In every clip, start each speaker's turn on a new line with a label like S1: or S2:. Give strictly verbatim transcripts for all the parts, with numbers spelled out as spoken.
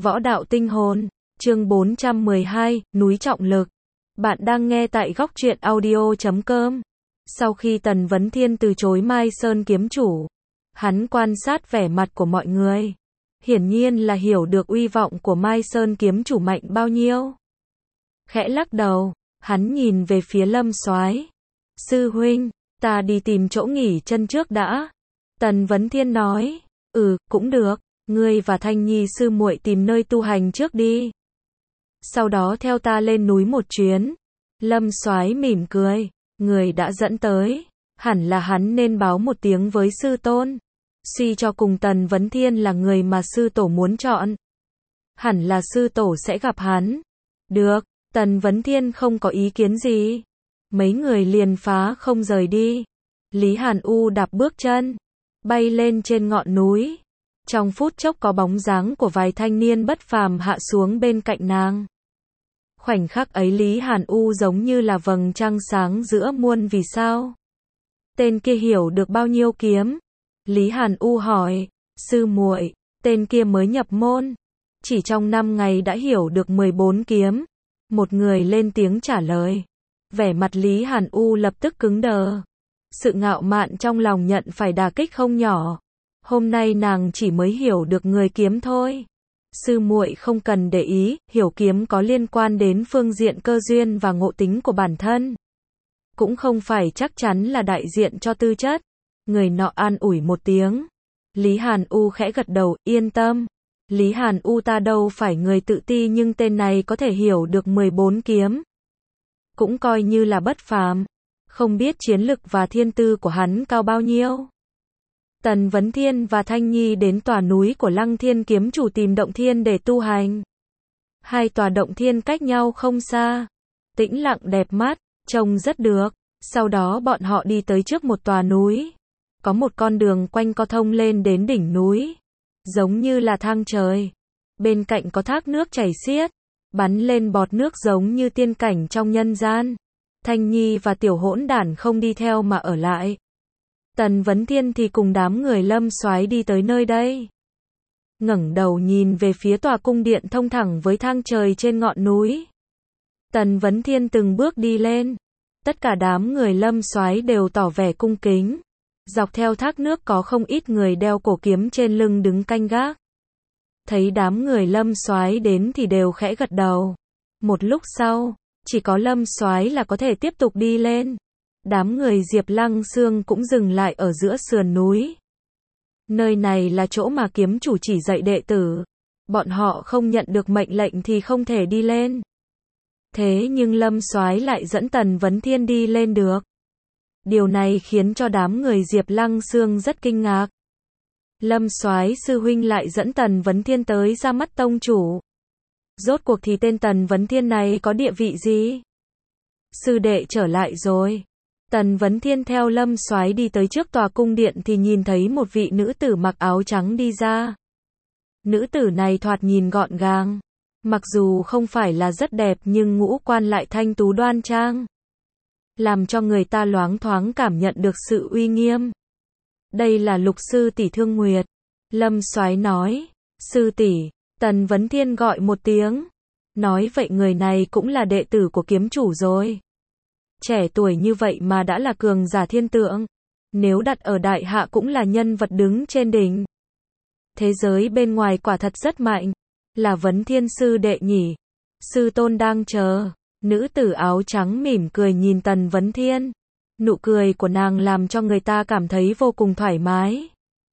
S1: Võ đạo tinh hồn, chương bốn trăm mười hai, núi trọng lực. Bạn đang nghe tại góc truyện audio chấm com. Sau khi Tần Vấn Thiên từ chối Mai Sơn kiếm chủ, hắn quan sát vẻ mặt của mọi người. Hiển nhiên là hiểu được uy vọng của Mai Sơn kiếm chủ mạnh bao nhiêu. Khẽ lắc đầu, hắn nhìn về phía Lâm Soái. Sư huynh, ta đi tìm chỗ nghỉ chân trước đã. Tần Vấn Thiên nói, ừ, cũng được, ngươi và Thanh Nhi sư muội tìm nơi tu hành trước đi. Sau đó theo ta lên núi một chuyến. Lâm Soái mỉm cười, người đã dẫn tới, hẳn là hắn nên báo một tiếng với sư tôn. Suy cho cùng Tần Vấn Thiên là người mà sư tổ muốn chọn. Hẳn là sư tổ sẽ gặp hắn. Được, Tần Vấn Thiên không có ý kiến gì. Mấy người liền phá không rời đi. Lý Hàn U đạp bước chân, bay lên trên ngọn núi. Trong phút chốc có bóng dáng của vài thanh niên bất phàm hạ xuống bên cạnh nàng. Khoảnh khắc ấy Lý Hàn U giống như là vầng trăng sáng giữa muôn vì sao. Tên kia hiểu được bao nhiêu kiếm? Lý Hàn U hỏi, sư muội, tên kia mới nhập môn. Chỉ trong năm ngày đã hiểu được mười bốn kiếm. Một người lên tiếng trả lời. Vẻ mặt Lý Hàn U lập tức cứng đờ. Sự ngạo mạn trong lòng nhận phải đả kích không nhỏ. Hôm nay nàng chỉ mới hiểu được người kiếm thôi. Sư muội không cần để ý, hiểu kiếm có liên quan đến phương diện cơ duyên và ngộ tính của bản thân. Cũng không phải chắc chắn là đại diện cho tư chất. Người nọ an ủi một tiếng. Lý Hàn U khẽ gật đầu, yên tâm. Lý Hàn U ta đâu phải người tự ti, nhưng tên này có thể hiểu được mười bốn kiếm. Cũng coi như là bất phàm. Không biết chiến lực và thiên tư của hắn cao bao nhiêu. Tần Vấn Thiên và Thanh Nhi đến tòa núi của Lăng Thiên kiếm chủ tìm động thiên để tu hành. Hai tòa động thiên cách nhau không xa. Tĩnh lặng đẹp mắt, trông rất được. Sau đó bọn họ đi tới trước một tòa núi. Có một con đường quanh co thông lên đến đỉnh núi. Giống như là thang trời. Bên cạnh có thác nước chảy xiết. Bắn lên bọt nước giống như tiên cảnh trong nhân gian. Thanh Nhi và Tiểu Hỗn Đản không đi theo mà ở lại. Tần Vấn Thiên thì cùng đám người Lâm Soái đi tới nơi đây. Ngẩng đầu nhìn về phía tòa cung điện thông thẳng với thang trời trên ngọn núi. Tần Vấn Thiên từng bước đi lên. Tất cả đám người Lâm Soái đều tỏ vẻ cung kính. Dọc theo thác nước có không ít người đeo cổ kiếm trên lưng đứng canh gác. Thấy đám người Lâm Soái đến thì đều khẽ gật đầu. Một lúc sau, chỉ có Lâm Soái là có thể tiếp tục đi lên. Đám người Diệp Lăng Xương cũng dừng lại ở giữa sườn núi. Nơi này là chỗ mà kiếm chủ chỉ dạy đệ tử. Bọn họ không nhận được mệnh lệnh thì không thể đi lên. Thế nhưng Lâm Soái lại dẫn Tần Vấn Thiên đi lên được. Điều này khiến cho đám người Diệp Lăng Xương rất kinh ngạc. Lâm Soái sư huynh lại dẫn Tần Vấn Thiên tới ra mắt tông chủ. Rốt cuộc thì tên Tần Vấn Thiên này có địa vị gì? Sư đệ trở lại rồi. Tần Vấn Thiên theo Lâm Soái đi tới trước tòa cung điện thì nhìn thấy một vị nữ tử mặc áo trắng đi ra. Nữ tử này thoạt nhìn gọn gàng. Mặc dù không phải là rất đẹp nhưng ngũ quan lại thanh tú đoan trang. Làm cho người ta loáng thoáng cảm nhận được sự uy nghiêm. Đây là Lục sư tỷ Thương Nguyệt. Lâm Soái nói. Sư tỷ. Tần Vấn Thiên gọi một tiếng. Nói vậy người này cũng là đệ tử của kiếm chủ rồi. Trẻ tuổi như vậy mà đã là cường giả thiên tượng. Nếu đặt ở đại hạ cũng là nhân vật đứng trên đỉnh. Thế giới bên ngoài quả thật rất mạnh. Là Vấn Thiên sư đệ nhỉ. Sư tôn đang chờ. Nữ tử áo trắng mỉm cười nhìn Tần Vấn Thiên. Nụ cười của nàng làm cho người ta cảm thấy vô cùng thoải mái.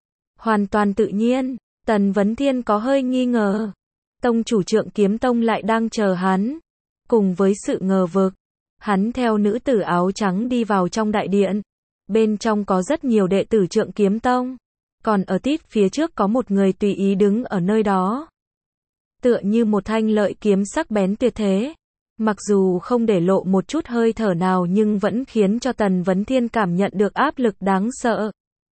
S1: Hoàn toàn tự nhiên. Tần Vấn Thiên có hơi nghi ngờ. Tông chủ Trượng Kiếm Tông lại đang chờ hắn. Cùng với sự ngờ vực, hắn theo nữ tử áo trắng đi vào trong đại điện. Bên trong có rất nhiều đệ tử Trượng Kiếm Tông. Còn ở tít phía trước có một người tùy ý đứng ở nơi đó. Tựa như một thanh lợi kiếm sắc bén tuyệt thế. Mặc dù không để lộ một chút hơi thở nào nhưng vẫn khiến cho Tần Vấn Thiên cảm nhận được áp lực đáng sợ.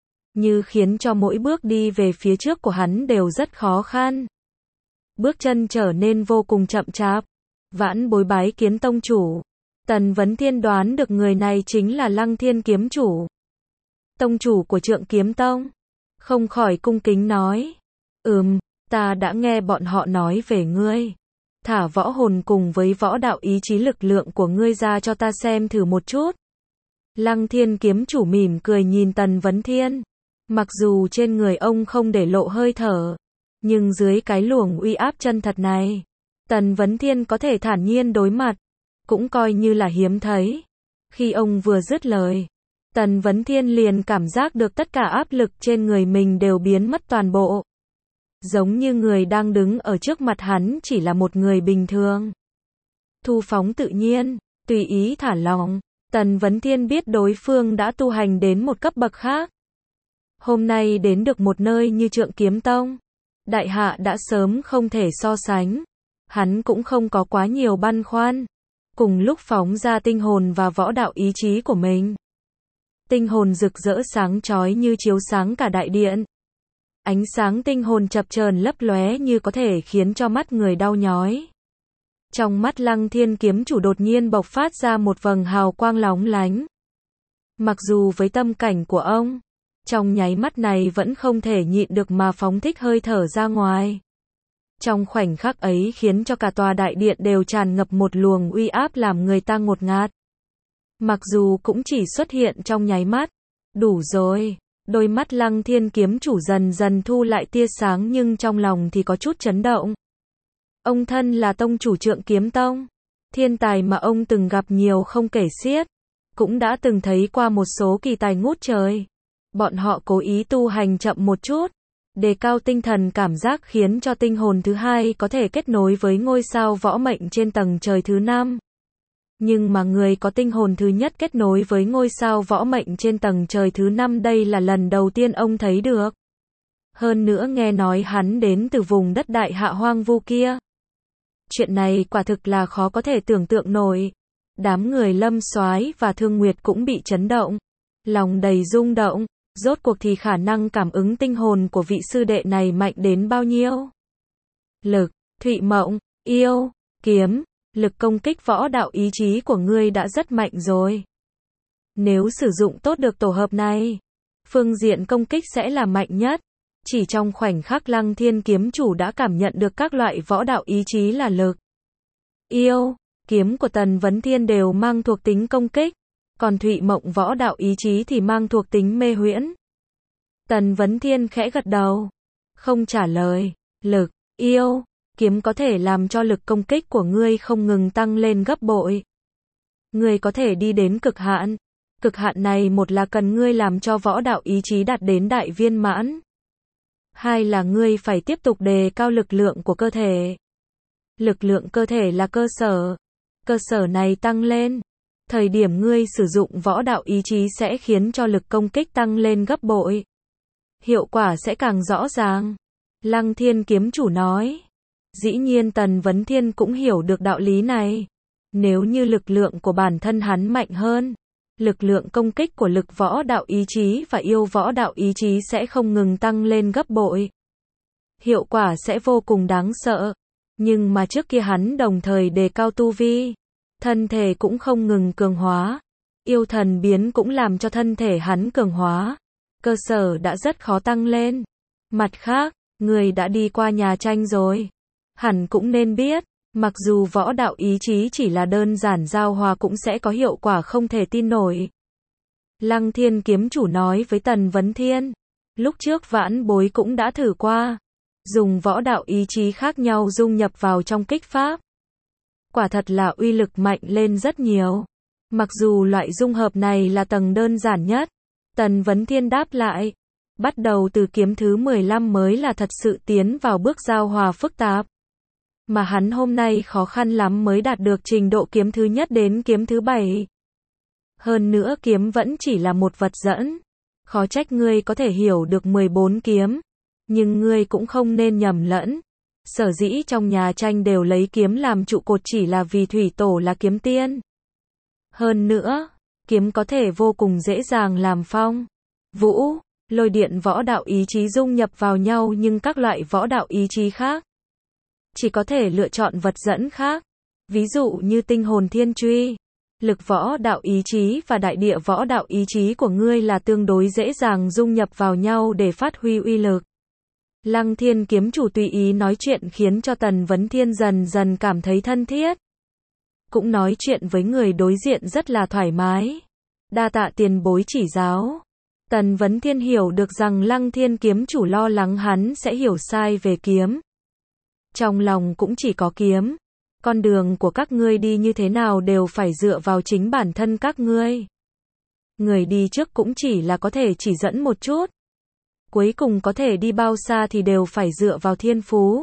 S1: Như khiến cho mỗi bước đi về phía trước của hắn đều rất khó khăn. Bước chân trở nên vô cùng chậm chạp. Vãn bối bái kiến tông chủ. Tần Vấn Thiên đoán được người này chính là Lăng Thiên kiếm chủ. Tông chủ của Trượng Kiếm Tông. Không khỏi cung kính nói. Ừm, Ta đã nghe bọn họ nói về ngươi. Thả võ hồn cùng với võ đạo ý chí lực lượng của ngươi ra cho ta xem thử một chút. Lăng Thiên kiếm chủ mỉm cười nhìn Tần Vấn Thiên. Mặc dù trên người ông không để lộ hơi thở, nhưng dưới cái luồng uy áp chân thật này, Tần Vấn Thiên có thể thản nhiên đối mặt, cũng coi như là hiếm thấy. Khi ông vừa dứt lời, Tần Vấn Thiên liền cảm giác được tất cả áp lực trên người mình đều biến mất toàn bộ. Giống như người đang đứng ở trước mặt hắn chỉ là một người bình thường. Thu phóng tự nhiên, tùy ý thả lỏng, Tần Vấn Thiên biết đối phương đã tu hành đến một cấp bậc khác. Hôm nay đến được một nơi như Trượng Kiếm Tông, đại hạ đã sớm không thể so sánh. Hắn cũng không có quá nhiều băn khoăn. Cùng lúc phóng ra tinh hồn và võ đạo ý chí của mình. Tinh hồn rực rỡ sáng chói như chiếu sáng cả đại điện. Ánh sáng tinh hồn chập chờn lấp lóe như có thể khiến cho mắt người đau nhói. Trong mắt Lăng Thiên kiếm chủ đột nhiên bộc phát ra một vầng hào quang lóng lánh. Mặc dù với tâm cảnh của ông, trong nháy mắt này vẫn không thể nhịn được mà phóng thích hơi thở ra ngoài. Trong khoảnh khắc ấy khiến cho cả tòa đại điện đều tràn ngập một luồng uy áp làm người ta ngột ngạt. Mặc dù cũng chỉ xuất hiện trong nháy mắt. Đủ rồi. Đôi mắt Lăng Thiên kiếm chủ dần dần thu lại tia sáng nhưng trong lòng thì có chút chấn động. Ông thân là tông chủ Trượng Kiếm Tông. Thiên tài mà ông từng gặp nhiều không kể xiết. Cũng đã từng thấy qua một số kỳ tài ngút trời. Bọn họ cố ý tu hành chậm một chút. Đề cao tinh thần cảm giác khiến cho tinh hồn thứ hai có thể kết nối với ngôi sao võ mệnh trên tầng trời thứ năm. Nhưng mà người có tinh hồn thứ nhất kết nối với ngôi sao võ mệnh trên tầng trời thứ năm đây là lần đầu tiên ông thấy được. Hơn nữa nghe nói hắn đến từ vùng đất đại hạ hoang vu kia. Chuyện này quả thực là khó có thể tưởng tượng nổi. Đám người Lâm Soái và Thương Nguyệt cũng bị chấn động. Lòng đầy rung động. Rốt cuộc thì khả năng cảm ứng tinh hồn của vị sư đệ này mạnh đến bao nhiêu? Lực, Thụy Mộng, yêu, kiếm, lực công kích võ đạo ý chí của ngươi đã rất mạnh rồi. Nếu sử dụng tốt được tổ hợp này, phương diện công kích sẽ là mạnh nhất. Chỉ trong khoảnh khắc Lăng Thiên kiếm chủ đã cảm nhận được các loại võ đạo ý chí là lực, yêu, kiếm của Tần Vấn Thiên đều mang thuộc tính công kích. Còn Thụy Mộng võ đạo ý chí thì mang thuộc tính mê huyễn. Tần Vấn Thiên khẽ gật đầu. Không trả lời. Lực, yêu, kiếm có thể làm cho lực công kích của ngươi không ngừng tăng lên gấp bội. Ngươi có thể đi đến cực hạn. Cực hạn này một là cần ngươi làm cho võ đạo ý chí đạt đến đại viên mãn. Hai là ngươi phải tiếp tục đề cao lực lượng của cơ thể. Lực lượng cơ thể là cơ sở. Cơ sở này tăng lên. Thời điểm ngươi sử dụng võ đạo ý chí sẽ khiến cho lực công kích tăng lên gấp bội. Hiệu quả sẽ càng rõ ràng. Lăng Thiên kiếm chủ nói. Dĩ nhiên Tần Vấn Thiên cũng hiểu được đạo lý này. Nếu như lực lượng của bản thân hắn mạnh hơn, lực lượng công kích của lực võ đạo ý chí và yêu võ đạo ý chí sẽ không ngừng tăng lên gấp bội. Hiệu quả sẽ vô cùng đáng sợ. Nhưng mà trước kia hắn đồng thời đề cao tu vi. Thân thể cũng không ngừng cường hóa. Yêu thần biến cũng làm cho thân thể hắn cường hóa. Cơ sở đã rất khó tăng lên. Mặt khác, người đã đi qua nhà tranh rồi. Hẳn cũng nên biết, mặc dù võ đạo ý chí chỉ là đơn giản giao hòa cũng sẽ có hiệu quả không thể tin nổi. Lăng Thiên kiếm chủ nói với Tần Vấn Thiên. Lúc trước vãn bối cũng đã thử qua. Dùng võ đạo ý chí khác nhau dung nhập vào trong kích pháp. Quả thật là uy lực mạnh lên rất nhiều. Mặc dù loại dung hợp này là tầng đơn giản nhất. Tần Vấn Thiên đáp lại. Bắt đầu từ kiếm thứ mười lăm mới là thật sự tiến vào bước giao hòa phức tạp. Mà hắn hôm nay khó khăn lắm mới đạt được trình độ kiếm thứ nhất đến kiếm thứ bảy. Hơn nữa kiếm vẫn chỉ là một vật dẫn. Khó trách ngươi có thể hiểu được mười bốn kiếm. Nhưng ngươi cũng không nên nhầm lẫn. Sở dĩ trong nhà tranh đều lấy kiếm làm trụ cột chỉ là vì thủy tổ là kiếm tiên. Hơn nữa, kiếm có thể vô cùng dễ dàng làm phong, vũ, lôi điện võ đạo ý chí dung nhập vào nhau nhưng các loại võ đạo ý chí khác chỉ có thể lựa chọn vật dẫn khác. Ví dụ như tinh hồn thiên truy, lực võ đạo ý chí và đại địa võ đạo ý chí của ngươi là tương đối dễ dàng dung nhập vào nhau để phát huy uy lực. Lăng Thiên kiếm chủ tùy ý nói chuyện khiến cho Tần Vấn Thiên dần dần cảm thấy thân thiết. Cũng nói chuyện với người đối diện rất là thoải mái. Đa tạ tiền bối chỉ giáo. Tần Vấn Thiên hiểu được rằng Lăng Thiên kiếm chủ lo lắng hắn sẽ hiểu sai về kiếm. Trong lòng cũng chỉ có kiếm. Con đường của các ngươi đi như thế nào đều phải dựa vào chính bản thân các ngươi. Người đi trước cũng chỉ là có thể chỉ dẫn một chút. Cuối cùng có thể đi bao xa thì đều phải dựa vào thiên phú.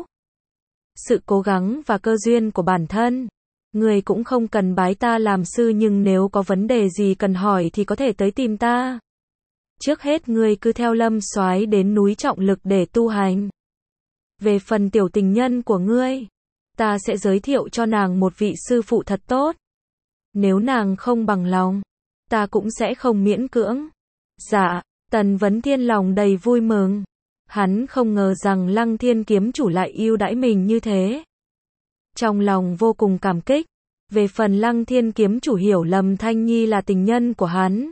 S1: Sự cố gắng và cơ duyên của bản thân. Người cũng không cần bái ta làm sư, nhưng nếu có vấn đề gì cần hỏi thì có thể tới tìm ta. Trước hết ngươi cứ theo Lâm Soái đến núi Trọng Lực để tu hành. Về phần tiểu tình nhân của ngươi, ta sẽ giới thiệu cho nàng một vị sư phụ thật tốt. Nếu nàng không bằng lòng, ta cũng sẽ không miễn cưỡng. Dạ, Tần Vấn Thiên lòng đầy vui mừng. Hắn không ngờ rằng Lăng Thiên kiếm chủ lại ưu đãi mình như thế. Trong lòng vô cùng cảm kích. Về phần Lăng Thiên kiếm chủ hiểu lầm Thanh Nhi là tình nhân của hắn,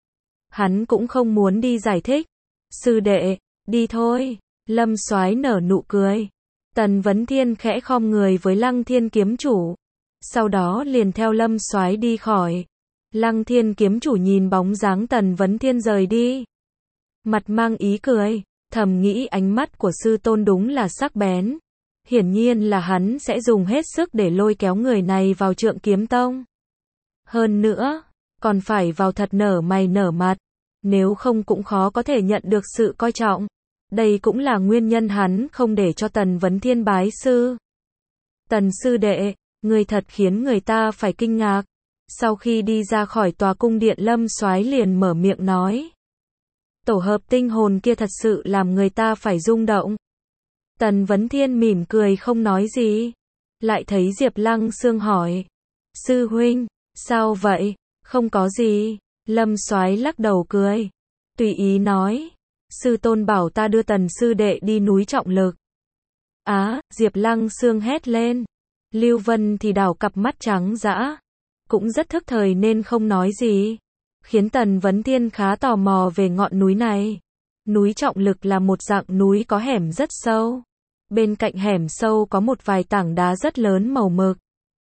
S1: hắn cũng không muốn đi giải thích. Sư đệ, đi thôi. Lâm Soái nở nụ cười. Tần Vấn Thiên khẽ khom người với Lăng Thiên kiếm chủ. Sau đó liền theo Lâm Soái đi khỏi. Lăng Thiên kiếm chủ nhìn bóng dáng Tần Vấn Thiên rời đi. Mặt mang ý cười, thầm nghĩ ánh mắt của sư tôn đúng là sắc bén. Hiển nhiên là hắn sẽ dùng hết sức để lôi kéo người này vào Trượng Kiếm Tông. Hơn nữa, còn phải vào thật nở mày nở mặt. Nếu không cũng khó có thể nhận được sự coi trọng. Đây cũng là nguyên nhân hắn không để cho Tần Vấn Thiên bái sư. Tần sư đệ, người thật khiến người ta phải kinh ngạc. Sau khi đi ra khỏi tòa cung điện, Lâm Soái liền mở miệng nói. Tổ hợp tinh hồn kia thật sự làm người ta phải rung động. Tần Vấn Thiên mỉm cười không nói gì. Lại thấy Diệp Lăng Xương hỏi. Sư huynh, sao vậy? Không có gì. Lâm Soái lắc đầu cười. Tùy ý nói. Sư tôn bảo ta đưa Tần sư đệ đi núi Trọng Lực. Á, Diệp Lăng Xương hét lên. Lưu Vân thì đảo cặp mắt trắng dã. Cũng rất thức thời nên không nói gì. Khiến Tần Vấn Thiên khá tò mò về ngọn núi này. Núi Trọng Lực là một dạng núi có hẻm rất sâu. Bên cạnh hẻm sâu có một vài tảng đá rất lớn màu mực.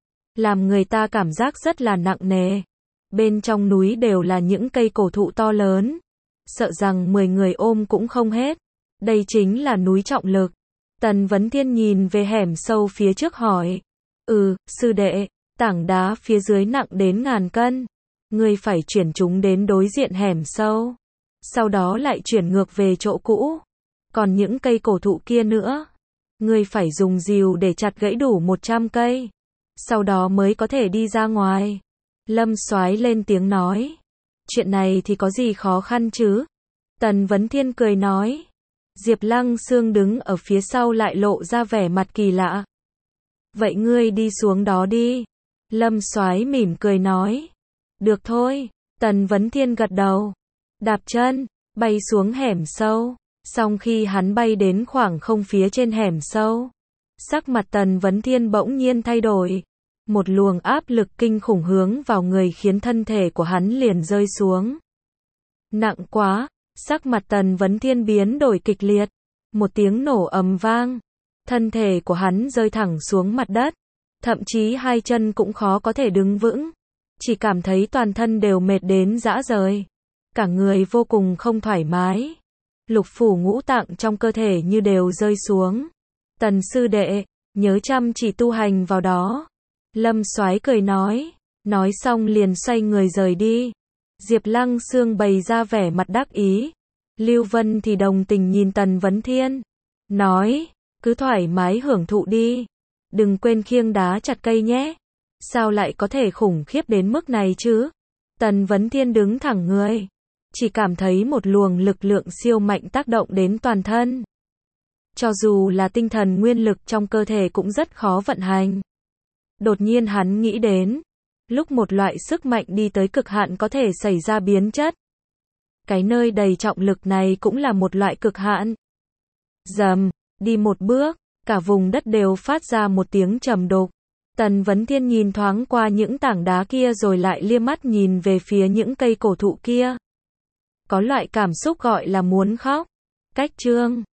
S1: Làm người ta cảm giác rất là nặng nề. Bên trong núi đều là những cây cổ thụ to lớn. Sợ rằng mười người ôm cũng không hết. Đây chính là núi Trọng Lực. Tần Vấn Thiên nhìn về hẻm sâu phía trước hỏi. Ừ, sư đệ, tảng đá phía dưới nặng đến ngàn cân. Ngươi phải chuyển chúng đến đối diện hẻm sâu. Sau đó lại chuyển ngược về chỗ cũ. Còn những cây cổ thụ kia nữa, ngươi phải dùng rìu để chặt gãy đủ một trăm cây. Sau đó mới có thể đi ra ngoài. Lâm Soái lên tiếng nói. Chuyện này thì có gì khó khăn chứ? Tần Vấn Thiên cười nói. Diệp Lăng Xương đứng ở phía sau lại lộ ra vẻ mặt kỳ lạ. Vậy ngươi đi xuống đó đi. Lâm Soái mỉm cười nói. Được thôi. Tần Vấn Thiên gật đầu. Đạp chân, bay xuống hẻm sâu. Xong khi hắn bay đến khoảng không phía trên hẻm sâu, sắc mặt Tần Vấn Thiên bỗng nhiên thay đổi. Một luồng áp lực kinh khủng hướng vào người khiến thân thể của hắn liền rơi xuống. Nặng quá, sắc mặt Tần Vấn Thiên biến đổi kịch liệt. Một tiếng nổ ầm vang. Thân thể của hắn rơi thẳng xuống mặt đất. Thậm chí hai chân cũng khó có thể đứng vững. Chỉ cảm thấy toàn thân đều mệt đến rã rời. Cả người vô cùng không thoải mái. Lục phủ ngũ tạng trong cơ thể như đều rơi xuống. Tần sư đệ, nhớ chăm chỉ tu hành vào đó. Lâm Soái cười nói. Nói xong liền xoay người rời đi. Diệp Lăng Xương bày ra vẻ mặt đắc ý. Lưu Vân thì đồng tình nhìn Tần Vấn Thiên. Nói, cứ thoải mái hưởng thụ đi. Đừng quên khiêng đá chặt cây nhé. Sao lại có thể khủng khiếp đến mức này chứ? Tần Vấn Thiên đứng thẳng người. Chỉ cảm thấy một luồng lực lượng siêu mạnh tác động đến toàn thân. Cho dù là tinh thần nguyên lực trong cơ thể cũng rất khó vận hành. Đột nhiên hắn nghĩ đến, lúc một loại sức mạnh đi tới cực hạn có thể xảy ra biến chất. Cái nơi đầy trọng lực này cũng là một loại cực hạn. Rầm, đi một bước, cả vùng đất đều phát ra một tiếng trầm đục. Tần Vấn Thiên nhìn thoáng qua những tảng đá kia rồi lại liếc mắt nhìn về phía những cây cổ thụ kia. Có loại cảm xúc gọi là muốn khóc. Cách chương